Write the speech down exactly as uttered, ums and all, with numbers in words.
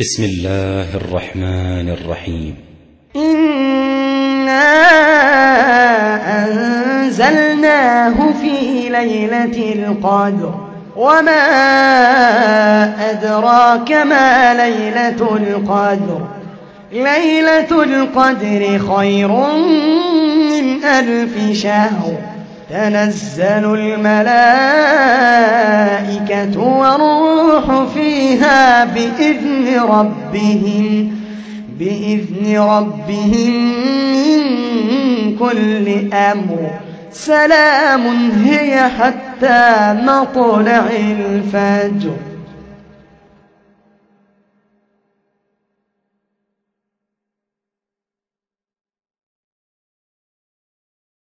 بسم الله الرحمن الرحيم. إنا أنزلناه في ليلة القدر وما أدراك ما ليلة القدر ليلة القدر خير من ألف شهر تنزل الملائكة والروح فيها بإذن ربهم بإذن ربهم من كل أمر سلام هي حتى مطلع الفجر.